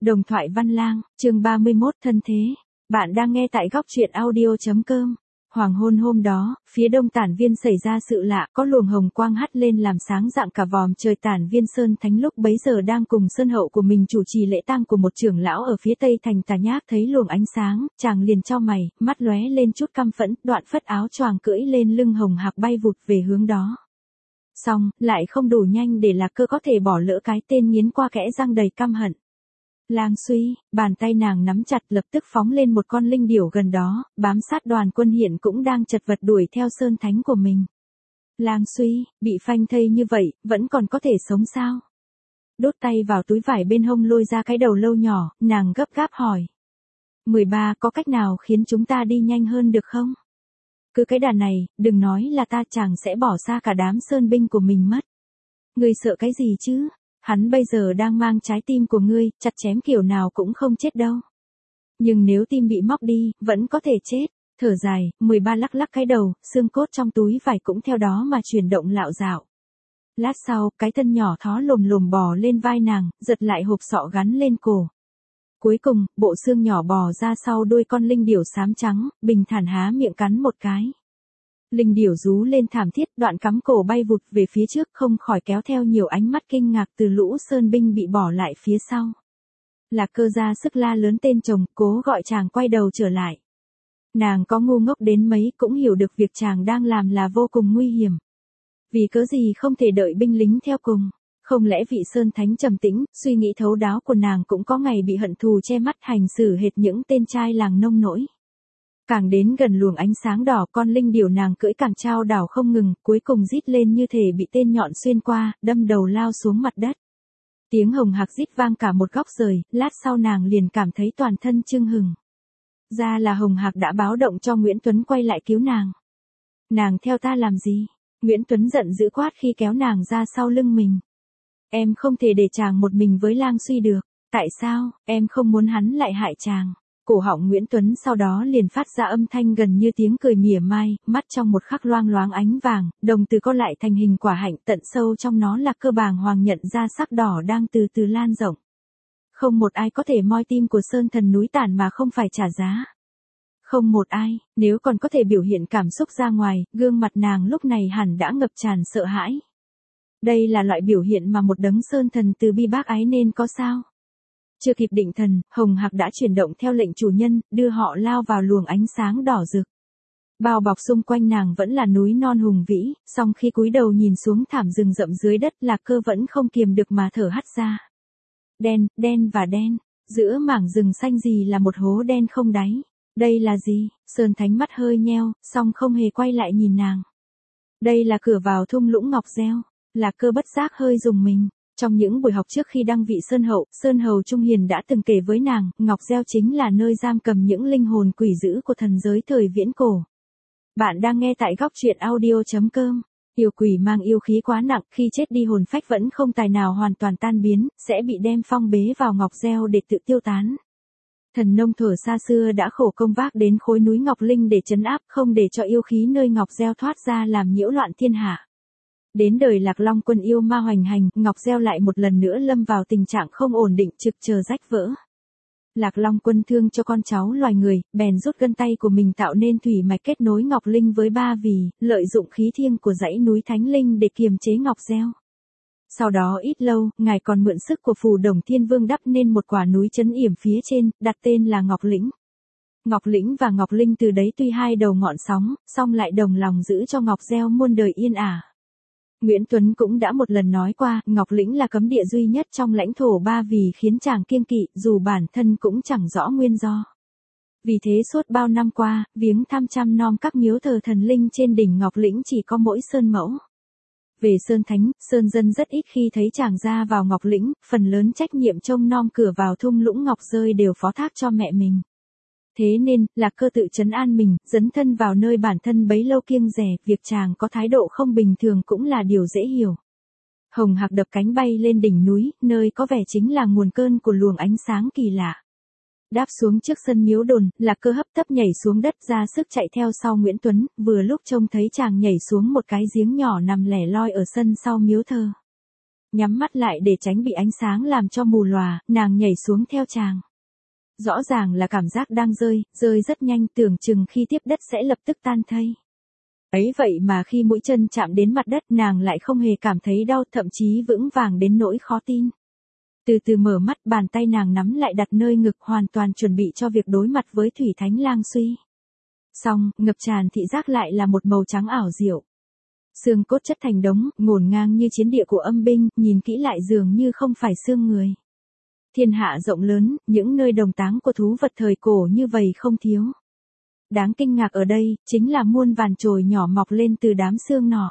Đồng thoại văn lang, chương 31 thân thế. Bạn đang nghe tại góc truyện audio.com. Hoàng hôn hôm đó, phía đông Tản Viên xảy ra sự lạ, có luồng hồng quang hắt lên làm sáng rạng cả vòm trời. Tản Viên Sơn Thánh lúc bấy giờ đang cùng sơn hậu của mình chủ trì lễ tang của một trưởng lão ở phía tây thành Tà Nhác. Thấy luồng ánh sáng, chàng liền chau mày, mắt lóe lên chút căm phẫn, đoạn phất áo choàng cưỡi lên lưng Hồng Hạc bay vụt về hướng đó. Xong, lại không đủ nhanh để Lạc Cơ có thể bỏ lỡ cái tên nghiến qua kẽ răng đầy căm hận. Lang Suy, bàn tay nàng nắm chặt, lập tức phóng lên một con linh điểu gần đó, bám sát Đoàn Quân hiện cũng đang chật vật đuổi theo sơn thánh của mình. Lang Suy, bị phanh thây như vậy, vẫn còn có thể sống sao? Đốt tay vào túi vải bên hông lôi ra cái đầu lâu nhỏ, nàng gấp gáp hỏi. 13 có cách nào khiến chúng ta đi nhanh hơn được không? Cứ cái đà này, đừng nói là ta, chàng sẽ bỏ xa cả đám sơn binh của mình mất. Ngươi sợ cái gì chứ? Hắn bây giờ đang mang trái tim của ngươi, chặt chém kiểu nào cũng không chết đâu. Nhưng nếu tim bị móc đi, vẫn có thể chết. Thở dài, 13 lắc lắc cái đầu, xương cốt trong túi vải cũng theo đó mà chuyển động lạo dạo. Lát sau, cái thân nhỏ thó lồm lồm bò lên vai nàng, giật lại hộp sọ gắn lên cổ. Cuối cùng, bộ xương nhỏ bò ra sau đuôi con linh điểu xám trắng, bình thản há miệng cắn một cái. Linh điểu rú lên thảm thiết, đoạn cắm cổ bay vụt về phía trước, không khỏi kéo theo nhiều ánh mắt kinh ngạc từ lũ sơn binh bị bỏ lại phía sau. Lạc Cơ ra sức la lớn tên chồng, cố gọi chàng quay đầu trở lại. Nàng có ngu ngốc đến mấy cũng hiểu được việc chàng đang làm là vô cùng nguy hiểm. Vì cớ gì không thể đợi binh lính theo cùng? Không lẽ vị sơn thánh trầm tĩnh, suy nghĩ thấu đáo của nàng cũng có ngày bị hận thù che mắt hành xử hệt những tên trai làng nông nỗi? Càng đến gần luồng ánh sáng đỏ, con linh điểu nàng cưỡi càng trao đảo không ngừng, cuối cùng rít lên như thể bị tên nhọn xuyên qua, đâm đầu lao xuống mặt đất. Tiếng Hồng Hạc rít vang cả một góc trời, lát sau nàng liền cảm thấy toàn thân chưng hừng. Ra là Hồng Hạc đã báo động cho Nguyễn Tuấn quay lại cứu nàng. Nàng theo ta làm gì? Nguyễn Tuấn giận dữ quát khi kéo nàng ra sau lưng mình. Em không thể để chàng một mình với Lang Suy được. Tại sao? Em không muốn hắn lại hại chàng. Cổ họng Nguyễn Tuấn sau đó liền phát ra âm thanh gần như tiếng cười mỉa mai, mắt trong một khắc loang loáng ánh vàng, đồng từ co lại thành hình quả hạnh, tận sâu trong nó là cơ bàng hoàng nhận ra sắc đỏ đang từ từ lan rộng. Không một ai có thể moi tim của sơn thần núi Tản mà không phải trả giá. Không một ai, nếu còn có thể biểu hiện cảm xúc ra ngoài, gương mặt nàng lúc này hẳn đã ngập tràn sợ hãi. Đây là loại biểu hiện mà một đấng sơn thần từ bi bác ái nên có sao? Chưa kịp định thần, Hồng Hạc đã chuyển động theo lệnh chủ nhân, đưa họ lao vào luồng ánh sáng đỏ rực. Bao bọc xung quanh nàng vẫn là núi non hùng vĩ, song khi cúi đầu nhìn xuống thảm rừng rậm dưới đất, Lạc Cơ vẫn không kiềm được mà thở hắt ra. Đen, đen và đen, giữa mảng rừng xanh gì là một hố đen không đáy. Đây là gì? Sơn Thánh mắt hơi nheo, song không hề quay lại nhìn nàng. Đây là cửa vào thung lũng Ngọc Gieo. Lạc Cơ bất giác hơi rùng mình. Trong những buổi học trước khi đăng vị Sơn Hậu, Sơn Hầu Trung Hiền đã từng kể với nàng, Ngọc Gieo chính là nơi giam cầm những linh hồn quỷ dữ của thần giới thời viễn cổ. Bạn đang nghe tại góc truyện audio.com. Yêu quỷ mang yêu khí quá nặng, khi chết đi hồn phách vẫn không tài nào hoàn toàn tan biến, sẽ bị đem phong bế vào Ngọc Gieo để tự tiêu tán. Thần nông thuở xa xưa đã khổ công vác đến khối núi Ngọc Linh để trấn áp, không để cho yêu khí nơi Ngọc Gieo thoát ra làm nhiễu loạn thiên hạ. Đến đời Lạc Long Quân yêu ma hoành hành, Ngọc Gieo lại một lần nữa lâm vào tình trạng không ổn định, trực chờ rách vỡ. Lạc Long Quân thương cho con cháu loài người, bèn rút gân tay của mình tạo nên thủy mạch kết nối Ngọc Linh với Ba Vì, lợi dụng khí thiêng của dãy núi Thánh Linh để kiềm chế Ngọc Gieo. Sau đó ít lâu, ngài còn mượn sức của Phù Đồng Thiên Vương đắp nên một quả núi trấn yểm phía trên, đặt tên là Ngọc Lĩnh. Ngọc Lĩnh và Ngọc Linh từ đấy tuy hai đầu ngọn sóng, song lại đồng lòng giữ cho Ngọc Gieo muôn đời yên ả. Nguyễn Tuấn cũng đã một lần nói qua, Ngọc Lĩnh là cấm địa duy nhất trong lãnh thổ Ba Vì khiến chàng kiêng kỵ, dù bản thân cũng chẳng rõ nguyên do. Vì thế suốt bao năm qua, viếng thăm chăm nom các miếu thờ thần linh trên đỉnh Ngọc Lĩnh chỉ có mỗi Sơn Mẫu. Về Sơn Thánh, Sơn dân rất ít khi thấy chàng ra vào Ngọc Lĩnh, phần lớn trách nhiệm trông nom cửa vào thung lũng Ngọc Rơi đều phó thác cho mẹ mình. Thế nên, Lạc Cơ tự trấn an mình, dấn thân vào nơi bản thân bấy lâu kiêng dè, việc chàng có thái độ không bình thường cũng là điều dễ hiểu. Hồng Hạc đập cánh bay lên đỉnh núi, nơi có vẻ chính là nguồn cơn của luồng ánh sáng kỳ lạ. Đáp xuống trước sân miếu đồn, Lạc Cơ hấp tấp nhảy xuống đất ra sức chạy theo sau Nguyễn Tuấn, vừa lúc trông thấy chàng nhảy xuống một cái giếng nhỏ nằm lẻ loi ở sân sau miếu thờ. Nhắm mắt lại để tránh bị ánh sáng làm cho mù lòa, nàng nhảy xuống theo chàng. Rõ ràng là cảm giác đang rơi rất nhanh, tưởng chừng khi tiếp đất sẽ lập tức tan thây. Ấy vậy mà khi mũi chân chạm đến mặt đất nàng lại không hề cảm thấy đau, thậm chí vững vàng đến nỗi khó tin. Từ từ mở mắt, bàn tay nàng nắm lại đặt nơi ngực, hoàn toàn chuẩn bị cho việc đối mặt với Thủy Thánh Lang Suy. Xong, ngập tràn thị giác lại là một màu trắng ảo diệu. Xương cốt chất thành đống, ngổn ngang như chiến địa của âm binh, nhìn kỹ lại dường như không phải xương người. Thiên hạ rộng lớn, những nơi đồng táng của thú vật thời cổ như vậy không thiếu. Đáng kinh ngạc ở đây, chính là muôn vàn chồi nhỏ mọc lên từ đám xương nọ.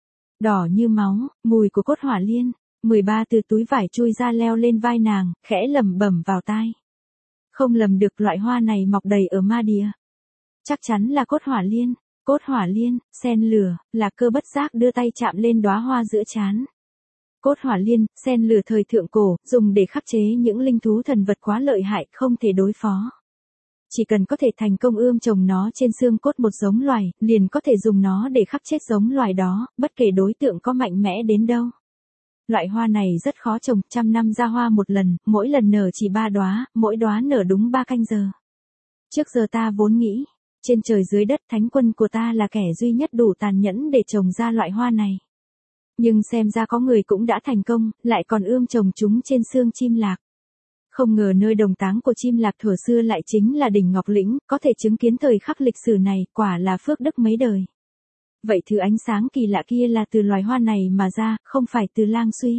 Đỏ như máu, mùi của cốt hỏa liên, 13 từ túi vải chui ra leo lên vai nàng, khẽ lẩm bẩm vào tai. Không lầm được, loại hoa này mọc đầy ở Ma Địa. Chắc chắn là cốt hỏa liên. Cốt hỏa liên, sen lửa, Lạc Cơ bất giác đưa tay chạm lên đóa hoa giữa trán. Cốt hỏa liên, sen lửa thời thượng cổ, dùng để khắc chế những linh thú thần vật quá lợi hại, không thể đối phó. Chỉ cần có thể thành công ươm trồng nó trên xương cốt một giống loài, liền có thể dùng nó để khắc chết giống loài đó, bất kể đối tượng có mạnh mẽ đến đâu. Loại hoa này rất khó trồng, 100 năm ra hoa một lần, mỗi lần nở chỉ 3 đóa, mỗi đóa nở đúng 3 canh giờ. Trước giờ ta vốn nghĩ, trên trời dưới đất thánh quân của ta là kẻ duy nhất đủ tàn nhẫn để trồng ra loại hoa này. Nhưng xem ra có người cũng đã thành công, lại còn ươm trồng chúng trên xương chim lạc. Không ngờ nơi đồng táng của chim lạc thuở xưa lại chính là đỉnh Ngọc Lĩnh, có thể chứng kiến thời khắc lịch sử này, quả là phước đức mấy đời. Vậy thứ ánh sáng kỳ lạ kia là từ loài hoa này mà ra, không phải từ Lang Suy.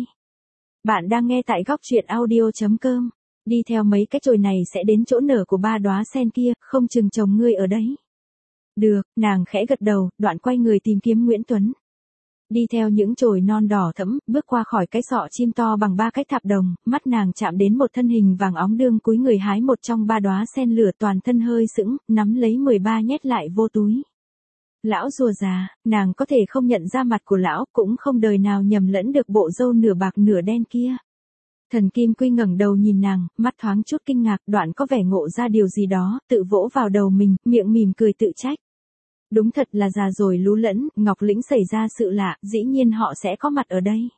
Bạn đang nghe tại góc truyện audio.com. Đi theo mấy cái chồi này sẽ đến chỗ nở của 3 đóa sen kia, không chừng chồng ngươi ở đấy. Được, nàng khẽ gật đầu, đoạn quay người tìm kiếm Nguyễn Tuấn. Đi theo những chồi non đỏ thẫm, bước qua khỏi cái sọ chim to bằng 3 cái thạp đồng, mắt nàng chạm đến một thân hình vàng óng đương cúi người hái một trong 3 đóa sen lửa, toàn thân hơi sững, nắm lấy 13 nhét lại vô túi. Lão rùa già, nàng có thể không nhận ra mặt của lão, cũng không đời nào nhầm lẫn được bộ râu nửa bạc nửa đen kia. Thần Kim Quy ngẩng đầu nhìn nàng, mắt thoáng chút kinh ngạc, đoạn có vẻ ngộ ra điều gì đó, tự vỗ vào đầu mình, miệng mỉm cười tự trách. Đúng thật là già rồi lú lẫn, Ngọc Lĩnh xảy ra sự lạ, dĩ nhiên họ sẽ có mặt ở đây.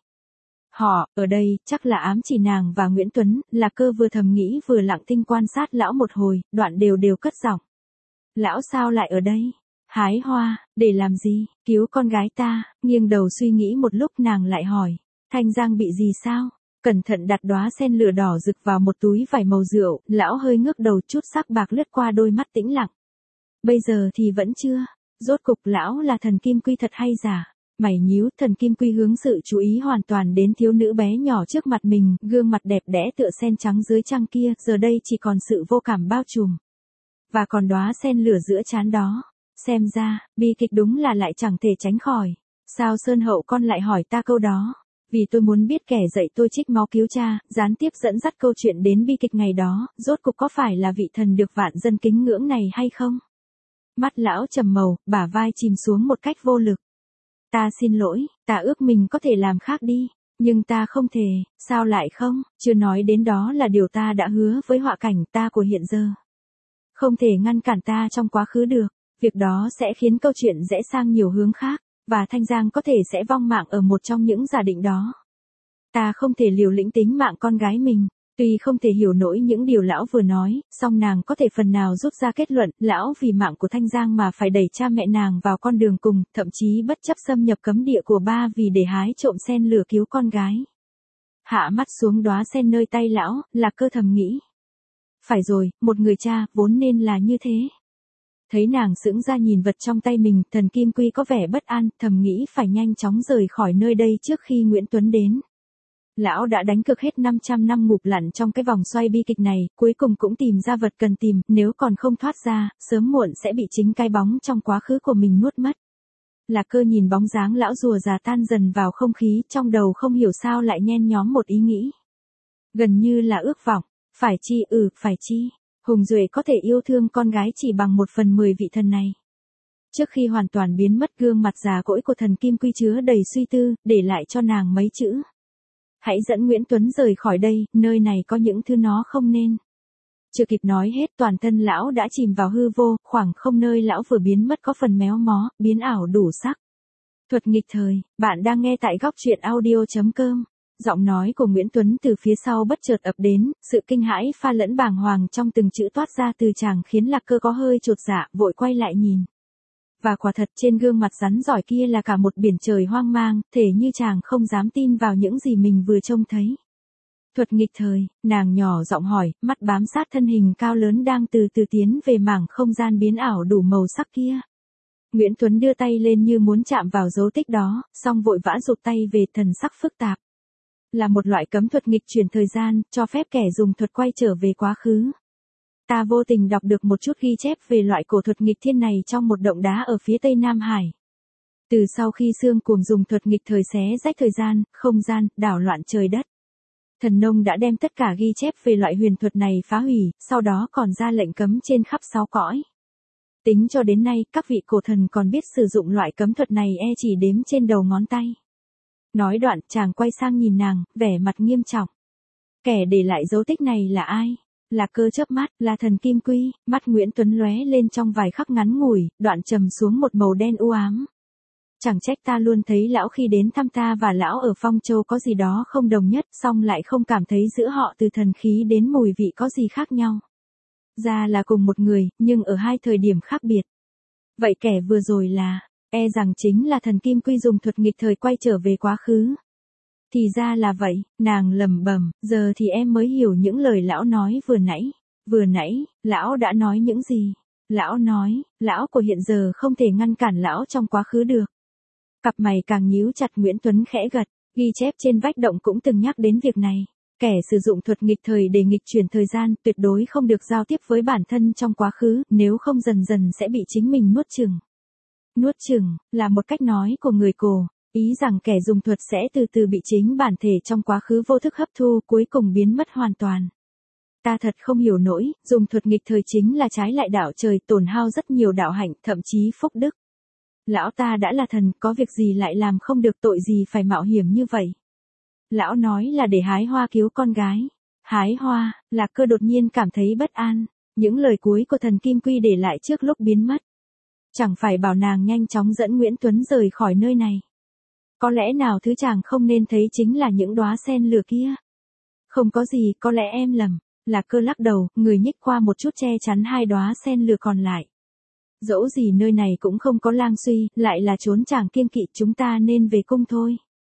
Họ, ở đây, chắc là ám chỉ nàng và Nguyễn Tuấn, Lạc Cơ vừa thầm nghĩ vừa lặng thinh quan sát lão một hồi, đoạn đều cất giọng. Lão sao lại ở đây? Hái hoa, để làm gì? Cứu con gái ta, nghiêng đầu suy nghĩ một lúc nàng lại hỏi. Thanh Giang bị gì sao? Cẩn thận đặt đóa sen lửa đỏ rực vào một túi vải màu rượu, lão hơi ngước đầu, chút sắc bạc lướt qua đôi mắt tĩnh lặng. Bây giờ thì vẫn chưa. Rốt cục lão là thần Kim Quy thật hay giả? Mày nhíu, thần Kim Quy hướng sự chú ý hoàn toàn đến thiếu nữ bé nhỏ trước mặt mình, gương mặt đẹp đẽ tựa sen trắng dưới trăng kia, giờ đây chỉ còn sự vô cảm bao trùm. Và còn đóa sen lửa giữa trán đó. Xem ra, bi kịch đúng là lại chẳng thể tránh khỏi. Sao Sơn Hậu con lại hỏi ta câu đó? Vì tôi muốn biết kẻ dạy tôi trích máu cứu cha, gián tiếp dẫn dắt câu chuyện đến bi kịch ngày đó, rốt cục có phải là vị thần được vạn dân kính ngưỡng này hay không? Mắt lão trầm màu, bả vai chìm xuống một cách vô lực. Ta xin lỗi, ta ước mình có thể làm khác đi, nhưng ta không thể, sao lại không? Chưa nói đến đó là điều ta đã hứa với họa cảnh ta của hiện giờ. Không thể ngăn cản ta trong quá khứ được, việc đó sẽ khiến câu chuyện rẽ sang nhiều hướng khác. Và Thanh Giang có thể sẽ vong mạng ở một trong những giả định đó. Ta không thể liều lĩnh tính mạng con gái mình, tuy không thể hiểu nổi những điều lão vừa nói, song nàng có thể phần nào rút ra kết luận, lão vì mạng của Thanh Giang mà phải đẩy cha mẹ nàng vào con đường cùng, thậm chí bất chấp xâm nhập cấm địa của ba vì để hái trộm sen lửa cứu con gái. Hạ mắt xuống đóa sen nơi tay lão, Lạc Cơ thầm nghĩ. Phải rồi, một người cha, vốn nên là như thế. Thấy nàng sững ra nhìn vật trong tay mình, thần Kim Quy có vẻ bất an, thầm nghĩ phải nhanh chóng rời khỏi nơi đây trước khi Nguyễn Tuấn đến. Lão đã đánh cược hết 500 năm ngụp lặn trong cái vòng xoay bi kịch này, cuối cùng cũng tìm ra vật cần tìm, nếu còn không thoát ra, sớm muộn sẽ bị chính cái bóng trong quá khứ của mình nuốt mất. Lạc Cơ nhìn bóng dáng lão rùa già tan dần vào không khí, trong đầu không hiểu sao lại nhen nhóm một ý nghĩ. Gần như là ước vọng, phải chi. Hùng Duệ có thể yêu thương con gái chỉ bằng 1/10 vị thần này. Trước khi hoàn toàn biến mất, gương mặt già cỗi của thần Kim Quy chứa đầy suy tư, để lại cho nàng mấy chữ. Hãy dẫn Nguyễn Tuấn rời khỏi đây, nơi này có những thứ nó không nên. Chưa kịp nói hết, toàn thân lão đã chìm vào hư vô, khoảng không nơi lão vừa biến mất có phần méo mó, biến ảo đủ sắc. Thuật nghịch thời, bạn đang nghe tại góc truyện audio.com. Giọng nói của Nguyễn Tuấn từ phía sau bất chợt ập đến, sự kinh hãi pha lẫn bàng hoàng trong từng chữ toát ra từ chàng khiến Lạc Cơ có hơi chột dạ, vội quay lại nhìn. Và quả thật trên gương mặt rắn rỏi kia là cả một biển trời hoang mang, thể như chàng không dám tin vào những gì mình vừa trông thấy. Thuật nghịch thời, nàng nhỏ giọng hỏi, mắt bám sát thân hình cao lớn đang từ từ tiến về mảng không gian biến ảo đủ màu sắc kia. Nguyễn Tuấn đưa tay lên như muốn chạm vào dấu tích đó, song vội vã rụt tay về, thần sắc phức tạp. Là một loại cấm thuật nghịch chuyển thời gian, cho phép kẻ dùng thuật quay trở về quá khứ. Ta vô tình đọc được một chút ghi chép về loại cổ thuật nghịch thiên này trong một động đá ở phía tây Nam Hải. Từ sau khi Xương Cuồng dùng thuật nghịch thời xé rách thời gian, không gian, đảo loạn trời đất. Thần nông đã đem tất cả ghi chép về loại huyền thuật này phá hủy, sau đó còn ra lệnh cấm trên khắp 6 cõi. Tính cho đến nay, các vị cổ thần còn biết sử dụng loại cấm thuật này chỉ đếm trên đầu ngón tay. Nói đoạn, chàng quay sang nhìn nàng, vẻ mặt nghiêm trọng. Kẻ để lại dấu tích này là ai? Lạc Cơ chớp mắt, là thần Kim Quy. Mắt Nguyễn Tuấn lóe lên trong vài khắc ngắn ngủi, đoạn trầm xuống một màu đen u ám. Chẳng trách ta luôn thấy lão khi đến thăm ta và lão ở Phong Châu có gì đó không đồng nhất, song lại không cảm thấy giữa họ từ thần khí đến mùi vị có gì khác nhau. Ra là cùng một người, nhưng ở hai thời điểm khác biệt. Vậy kẻ vừa rồi là, rằng chính là thần Kim Quy dùng thuật nghịch thời quay trở về quá khứ. Thì ra là vậy, nàng lẩm bẩm, giờ thì em mới hiểu những lời lão nói vừa nãy. Vừa nãy, lão đã nói những gì? Lão nói, lão của hiện giờ không thể ngăn cản lão trong quá khứ được. Cặp mày càng nhíu chặt, Nguyễn Tuấn khẽ gật, ghi chép trên vách động cũng từng nhắc đến việc này. Kẻ sử dụng thuật nghịch thời để nghịch chuyển thời gian tuyệt đối không được giao tiếp với bản thân trong quá khứ, nếu không dần dần sẽ bị chính mình nuốt chửng. Nuốt chửng, là một cách nói của người Cổ, ý rằng kẻ dùng thuật sẽ từ từ bị chính bản thể trong quá khứ vô thức hấp thu, cuối cùng biến mất hoàn toàn. Ta thật không hiểu nổi, dùng thuật nghịch thời chính là trái lại đạo trời, tổn hao rất nhiều đạo hạnh, thậm chí phúc đức. Lão ta đã là thần, có việc gì lại làm không được, tội gì phải mạo hiểm như vậy? Lão nói là để hái hoa cứu con gái. Hái hoa, Lạc Cơ đột nhiên cảm thấy bất an. Những lời cuối của thần Kim Quy để lại trước lúc biến mất. Chẳng phải bảo nàng nhanh chóng dẫn Nguyễn Tuấn rời khỏi nơi này. Có lẽ nào thứ chàng không nên thấy chính là những đóa sen lửa kia? Không có gì, có lẽ em lầm. Lạc Cơ lắc đầu, người nhích qua một chút che chắn hai đóa sen lửa còn lại. Dẫu gì nơi này cũng không có lang suy, lại là chốn chàng kiêng kỵ, chúng ta nên về cung thôi.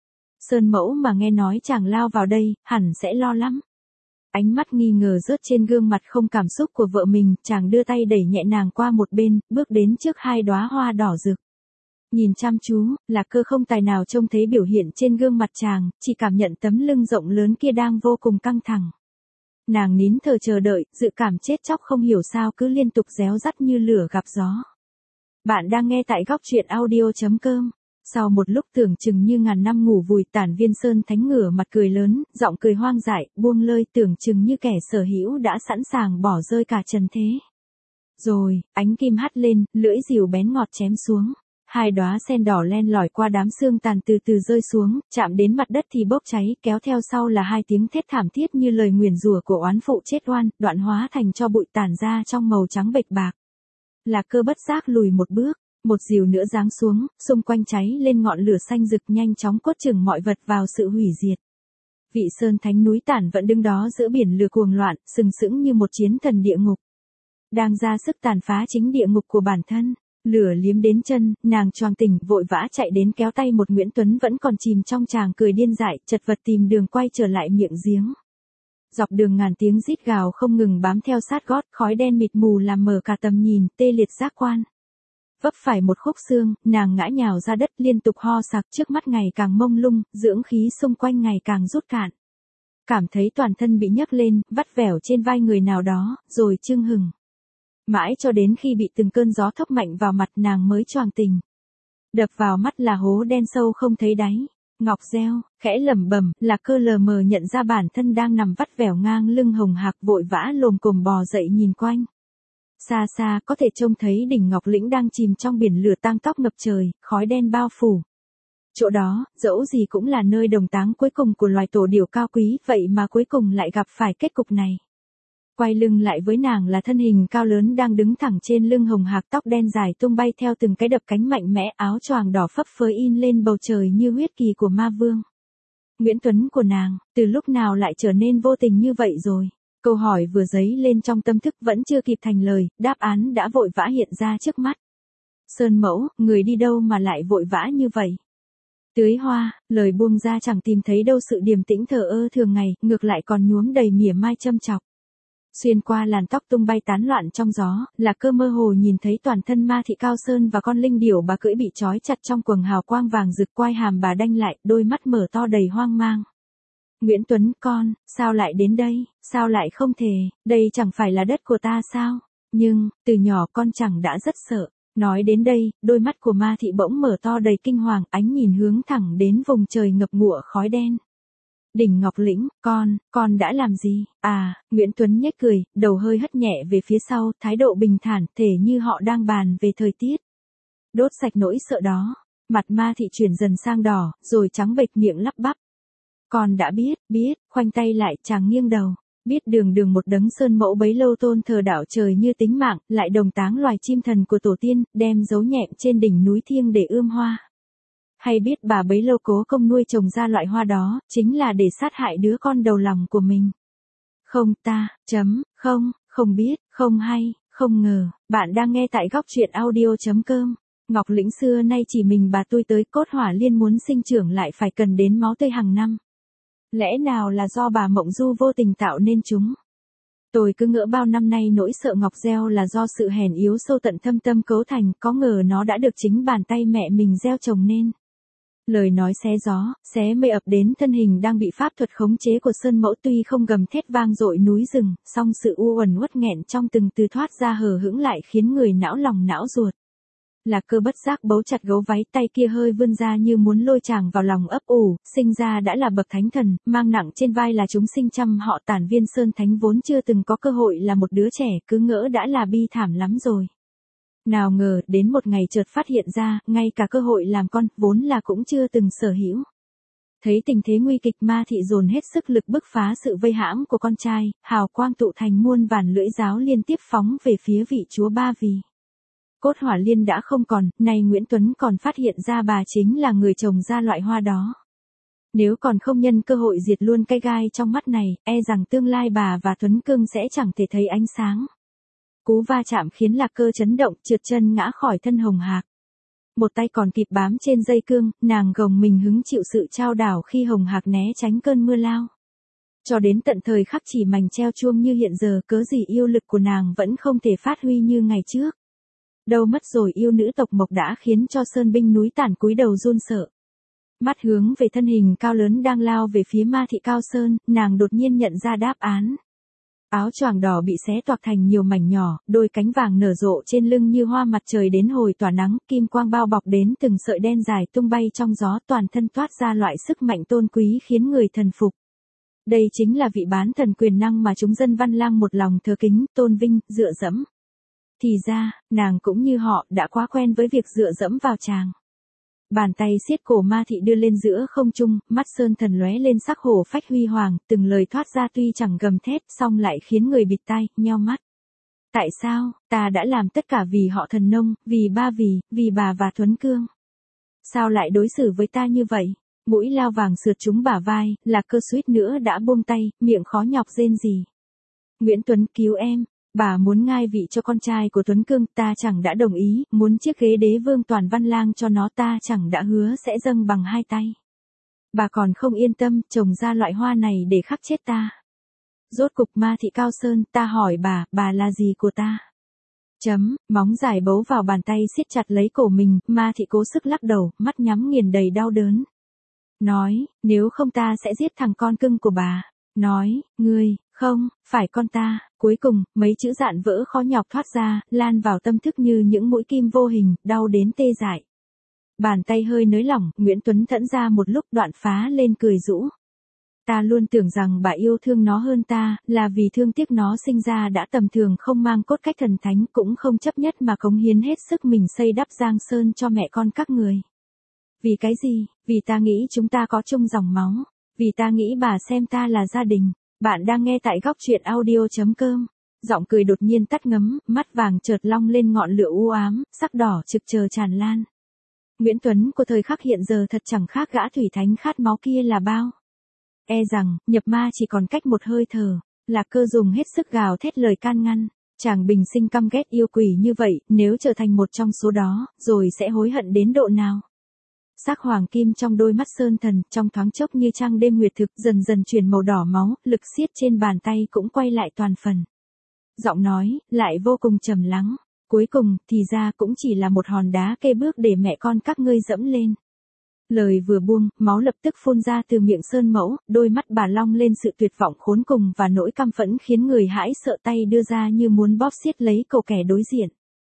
Sơn Mẫu mà nghe nói chàng lao vào đây, hẳn sẽ lo lắm. Ánh mắt nghi ngờ rớt trên gương mặt không cảm xúc của vợ mình, chàng đưa tay đẩy nhẹ nàng qua một bên, bước đến trước hai đóa hoa đỏ rực. Nhìn chăm chú, Lạc Cơ không tài nào trông thấy biểu hiện trên gương mặt chàng, chỉ cảm nhận tấm lưng rộng lớn kia đang vô cùng căng thẳng. Nàng nín thở chờ đợi, dự cảm chết chóc không hiểu sao cứ liên tục réo rắt như lửa gặp gió. Bạn đang nghe tại góc truyện audio.com. Sau một lúc tưởng chừng như ngàn năm ngủ vùi, Tản Viên Sơn Thánh ngửa mặt cười lớn, giọng cười hoang dại, buông lơi, tưởng chừng như kẻ sở hữu đã sẵn sàng bỏ rơi cả trần thế. Rồi, ánh kim hắt lên, lưỡi rìu bén ngọt chém xuống. Hai đóa sen đỏ len lỏi qua đám xương tàn từ từ rơi xuống, chạm đến mặt đất thì bốc cháy, kéo theo sau là hai tiếng thét thảm thiết như lời nguyền rủa của oán phụ chết oan, đoạn hóa thành tro bụi tản ra trong màu trắng bệch bạc. Lạc Cơ bất giác lùi một bước, một rìu nữa giáng xuống, xung quanh cháy lên ngọn lửa xanh rực, nhanh chóng quất chừng mọi vật vào sự hủy diệt. Vị Sơn Thánh núi Tản vẫn đứng đó giữa biển lửa cuồng loạn, sừng sững như một chiến thần địa ngục. Đang ra sức tàn phá chính địa ngục của bản thân. Lửa liếm đến chân, nàng choàng tỉnh, vội vã chạy đến kéo tay một Nguyễn Tuấn vẫn còn chìm trong tràng cười điên dại, chật vật tìm đường quay trở lại miệng giếng. Dọc đường ngàn tiếng rít gào không ngừng bám theo sát gót, khói đen mịt mù làm mờ cả tầm nhìn, tê liệt giác quan. Vấp phải một khúc xương, nàng ngã nhào ra đất, liên tục ho sặc, trước mắt ngày càng mông lung, dưỡng khí xung quanh ngày càng rút cạn. Cảm thấy toàn thân bị nhấc lên, vắt vẻo trên vai người nào đó, rồi chưng hừng. Mãi cho đến khi bị từng cơn gió thốc mạnh vào mặt, nàng mới choàng tỉnh. Đập vào mắt là hố đen sâu không thấy đáy. Ngọc reo, khẽ lẩm bẩm, Lạc Cơ lờ mờ nhận ra bản thân đang nằm vắt vẻo ngang lưng hồng hạc, vội vã lồm cồm bò dậy nhìn quanh. Xa xa có thể trông thấy đỉnh Ngọc Lĩnh đang chìm trong biển lửa tang tóc ngập trời, khói đen bao phủ. Chỗ đó, dẫu gì cũng là nơi đồng táng cuối cùng của loài tổ điểu cao quý, vậy mà cuối cùng lại gặp phải kết cục này. Quay lưng lại với nàng là thân hình cao lớn đang đứng thẳng trên lưng hồng hạc, tóc đen dài tung bay theo từng cái đập cánh mạnh mẽ, áo choàng đỏ phấp phới in lên bầu trời như huyết kỳ của ma vương. Nguyễn Tuấn của nàng, từ lúc nào lại trở nên vô tình như vậy rồi? Câu hỏi vừa dấy lên trong tâm thức vẫn chưa kịp thành lời, đáp án đã vội vã hiện ra trước mắt. Sơn Mẫu, người đi đâu mà lại vội vã như vậy? Tưới hoa, lời buông ra chẳng tìm thấy đâu sự điềm tĩnh thờ ơ thường ngày, ngược lại còn nhuốm đầy mỉa mai châm chọc. Xuyên qua làn tóc tung bay tán loạn trong gió, là cơ mơ hồ nhìn thấy toàn thân Ma Thị Cao Sơn và con linh điểu bà cưỡi bị trói chặt trong quầng hào quang vàng rực, quai hàm bà đanh lại, đôi mắt mở to đầy hoang mang. Nguyễn Tuấn con, sao lại đến đây, sao lại không thể, đây chẳng phải là đất của ta sao? Nhưng, từ nhỏ con chẳng đã rất sợ. Nói đến đây, đôi mắt của Ma Thị bỗng mở to đầy kinh hoàng, ánh nhìn hướng thẳng đến vùng trời ngập ngụa khói đen. Đỉnh Ngọc Lĩnh, con đã làm gì? À, Nguyễn Tuấn nhếch cười, đầu hơi hất nhẹ về phía sau, thái độ bình thản, thể như họ đang bàn về thời tiết. Đốt sạch nỗi sợ đó, mặt Ma Thị chuyển dần sang đỏ, rồi trắng bệch miệng lắp bắp. Con đã biết, khoanh tay lại, chàng nghiêng đầu. Biết đường một đấng Sơn Mẫu bấy lâu tôn thờ đạo trời như tính mạng, lại đồng táng loài chim thần của tổ tiên, đem dấu nhẹm trên đỉnh núi thiêng để ươm hoa. Hay biết bà bấy lâu cố công nuôi trồng ra loại hoa đó, chính là để sát hại đứa con đầu lòng của mình. Không không biết, không hay, không ngờ, bạn đang nghe tại góc truyện audio.com. Ngọc Lĩnh xưa nay chỉ mình bà tôi tới, cốt hỏa liên muốn sinh trưởng lại phải cần đến máu tươi hàng năm. Lẽ nào là do bà Mộng Du vô tình tạo nên chúng? Tôi cứ ngỡ bao năm nay nỗi sợ ngọc gieo là do sự hèn yếu sâu tận thâm tâm cấu thành, có ngờ nó đã được chính bàn tay mẹ mình gieo trồng nên. Lời nói xé gió, xé mây ập đến thân hình đang bị pháp thuật khống chế của Sơn Mẫu, tuy không gầm thét vang dội núi rừng, song sự u uẩn uất nghẹn trong từng từ thoát ra hờ hững lại khiến người não lòng não ruột. Là Cơ bất giác bấu chặt gấu váy, tay kia hơi vươn ra như muốn lôi chàng vào lòng ấp ủ, sinh ra đã là bậc thánh thần, mang nặng trên vai là chúng sinh trăm họ Tản Viên Sơn Thánh vốn chưa từng có cơ hội là một đứa trẻ, cứ ngỡ đã là bi thảm lắm rồi. Nào ngờ, đến một ngày chợt phát hiện ra, ngay cả cơ hội làm con, vốn là cũng chưa từng sở hữu. Thấy tình thế nguy kịch, Ma Thị dồn hết sức lực bứt phá sự vây hãm của con trai, hào quang tụ thành muôn vàn lưỡi giáo liên tiếp phóng về phía vị chúa Ba Vì. Cốt hỏa liên đã không còn, nay Nguyễn Tuấn còn phát hiện ra bà chính là người trồng ra loại hoa đó. Nếu còn không nhân cơ hội diệt luôn cái gai trong mắt này, e rằng tương lai bà và Tuấn Cương sẽ chẳng thể thấy ánh sáng. Cú va chạm khiến Lạc Cơ chấn động, trượt chân ngã khỏi thân Hồng Hạc. Một tay còn kịp bám trên dây cương, nàng gồng mình hứng chịu sự trao đảo khi Hồng Hạc né tránh cơn mưa lao. Cho đến tận thời khắc chỉ mảnh treo chuông như hiện giờ, cớ gì yêu lực của nàng vẫn không thể phát huy như ngày trước. Đâu mất rồi yêu nữ tộc Mộc đã khiến cho Sơn binh núi Tản cúi đầu run sợ. Mắt hướng về thân hình cao lớn đang lao về phía Ma Thị Cao Sơn, nàng đột nhiên nhận ra đáp án. Áo choàng đỏ bị xé toạc thành nhiều mảnh nhỏ, đôi cánh vàng nở rộ trên lưng như hoa mặt trời đến hồi tỏa nắng, kim quang bao bọc đến từng sợi đen dài tung bay trong gió, toàn thân toát ra loại sức mạnh tôn quý khiến người thần phục. Đây chính là vị bán thần quyền năng mà chúng dân Văn Lang một lòng thờ kính, tôn vinh, dựa dẫm. Thì ra, nàng cũng như họ đã quá quen với việc dựa dẫm vào chàng. Bàn tay siết cổ Ma Thị đưa lên giữa không trung, mắt sơn thần lóe lên sắc hổ phách huy hoàng, từng lời thoát ra tuy chẳng gầm thét, song lại khiến người bịt tai, nheo mắt. Tại sao, ta đã làm tất cả vì họ Thần Nông, vì Ba vì bà và Tuấn Cương. Sao lại đối xử với ta như vậy? Mũi lao vàng sượt trúng bả vai, Lạc Cơ suýt nữa đã buông tay, miệng khó nhọc rên rỉ. Nguyễn Tuấn cứu em. Bà muốn ngai vị cho con trai của Tuấn Cương, ta chẳng đã đồng ý, muốn chiếc ghế đế vương toàn Văn Lang cho nó, ta chẳng đã hứa sẽ dâng bằng hai tay. Bà còn không yên tâm, trồng ra loại hoa này để khắc chết ta. Rốt cục Ma Thị Cao Sơn, ta hỏi bà là gì của ta? Móng dài bấu vào bàn tay siết chặt lấy cổ mình, Ma Thị cố sức lắc đầu, mắt nhắm nghiền đầy đau đớn. Nói, nếu không ta sẽ giết thằng con cưng của bà. Nói, ngươi, không, phải con ta. Cuối cùng, mấy chữ dạn vỡ khó nhọc thoát ra, lan vào tâm thức như những mũi kim vô hình, đau đến tê dại. Bàn tay hơi nới lỏng, Nguyễn Tuấn thẫn ra một lúc, đoạn phá lên cười rũ. Ta luôn tưởng rằng bà yêu thương nó hơn ta, là vì thương tiếc nó sinh ra đã tầm thường, không mang cốt cách thần thánh, cũng không chấp nhất mà cống hiến hết sức mình xây đắp Giang Sơn cho mẹ con các người. Vì cái gì? Vì ta nghĩ chúng ta có chung dòng máu. Vì ta nghĩ bà xem ta là gia đình. Bạn đang nghe tại góc truyện audio.com. Giọng cười đột nhiên tắt ngấm, mắt vàng chợt long lên ngọn lửa u ám, sắc đỏ trực chờ tràn lan. Nguyễn Tuấn của thời khắc hiện giờ thật chẳng khác gã thủy thánh khát máu kia là bao. E rằng, nhập ma chỉ còn cách một hơi thở. Lạc Cơ dùng hết sức gào thét lời can ngăn. Chàng bình sinh căm ghét yêu quỷ như vậy, nếu trở thành một trong số đó, rồi sẽ hối hận đến độ nào. Sắc hoàng kim trong đôi mắt sơn thần, trong thoáng chốc như trăng đêm nguyệt thực, dần dần chuyển màu đỏ máu, lực siết trên bàn tay cũng quay lại toàn phần. Giọng nói, lại vô cùng trầm lắng. Cuối cùng, thì ra cũng chỉ là một hòn đá kê bước để mẹ con các ngươi dẫm lên. Lời vừa buông, máu lập tức phun ra từ miệng Sơn Mẫu, đôi mắt bà long lên sự tuyệt vọng khốn cùng và nỗi căm phẫn khiến người hãi sợ, tay đưa ra như muốn bóp xiết lấy cổ kẻ đối diện.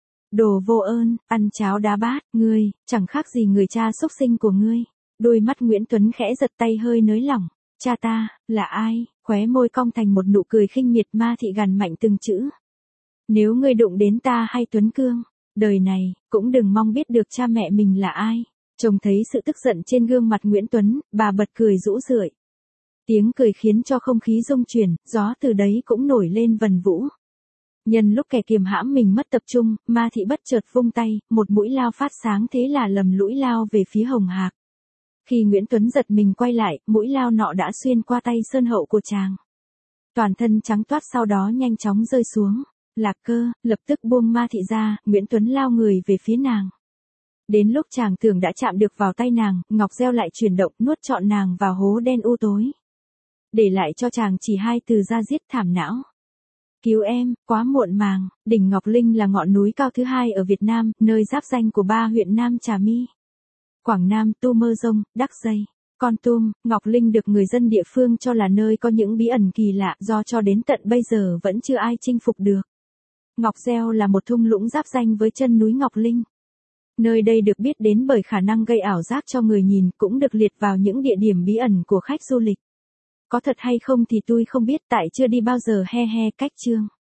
Đồ vô ơn, ăn cháo đá bát, ngươi, chẳng khác gì người cha xúc sinh của ngươi. Đôi mắt Nguyễn Tuấn khẽ giật, tay hơi nới lỏng. Cha ta, là ai? Khóe môi cong thành một nụ cười khinh miệt. Ma Thị gằn mạnh từng chữ. Nếu ngươi đụng đến ta hay Tuấn Cương, đời này, cũng đừng mong biết được cha mẹ mình là ai. Trông thấy sự tức giận trên gương mặt Nguyễn Tuấn, bà bật cười rũ rượi. Tiếng cười khiến cho không khí rung chuyển, gió từ đấy cũng nổi lên vần vũ. Nhân lúc kẻ kiềm hãm mình mất tập trung, Ma Thị bất chợt vung tay, một mũi lao phát sáng thế là lầm lũi lao về phía Hồng Hạc. Khi Nguyễn Tuấn giật mình quay lại, mũi lao nọ đã xuyên qua tay Sơn Hậu của chàng. Toàn thân trắng toát sau đó nhanh chóng rơi xuống. Lạc Cơ, lập tức buông Ma Thị ra, Nguyễn Tuấn lao người về phía nàng. Đến lúc chàng tưởng đã chạm được vào tay nàng, ngọc reo lại chuyển động nuốt trọn nàng vào hố đen u tối. Để lại cho chàng chỉ hai từ ra giết thảm não. Cứu em, quá muộn màng. Đỉnh Ngọc Linh là ngọn núi cao thứ hai ở Việt Nam, nơi giáp danh của ba huyện Nam Trà My, Quảng Nam, Tu Mơ Rông, Đắc Dây, Kon Tum. Ngọc Linh được người dân địa phương cho là nơi có những bí ẩn kỳ lạ do cho đến tận bây giờ vẫn chưa ai chinh phục được. Ngọc Gieo là một thung lũng giáp danh với chân núi Ngọc Linh. Nơi đây được biết đến bởi khả năng gây ảo giác cho người nhìn, cũng được liệt vào những địa điểm bí ẩn của khách du lịch. Có thật hay không thì tôi không biết, tại chưa đi bao giờ. He he, cách chương.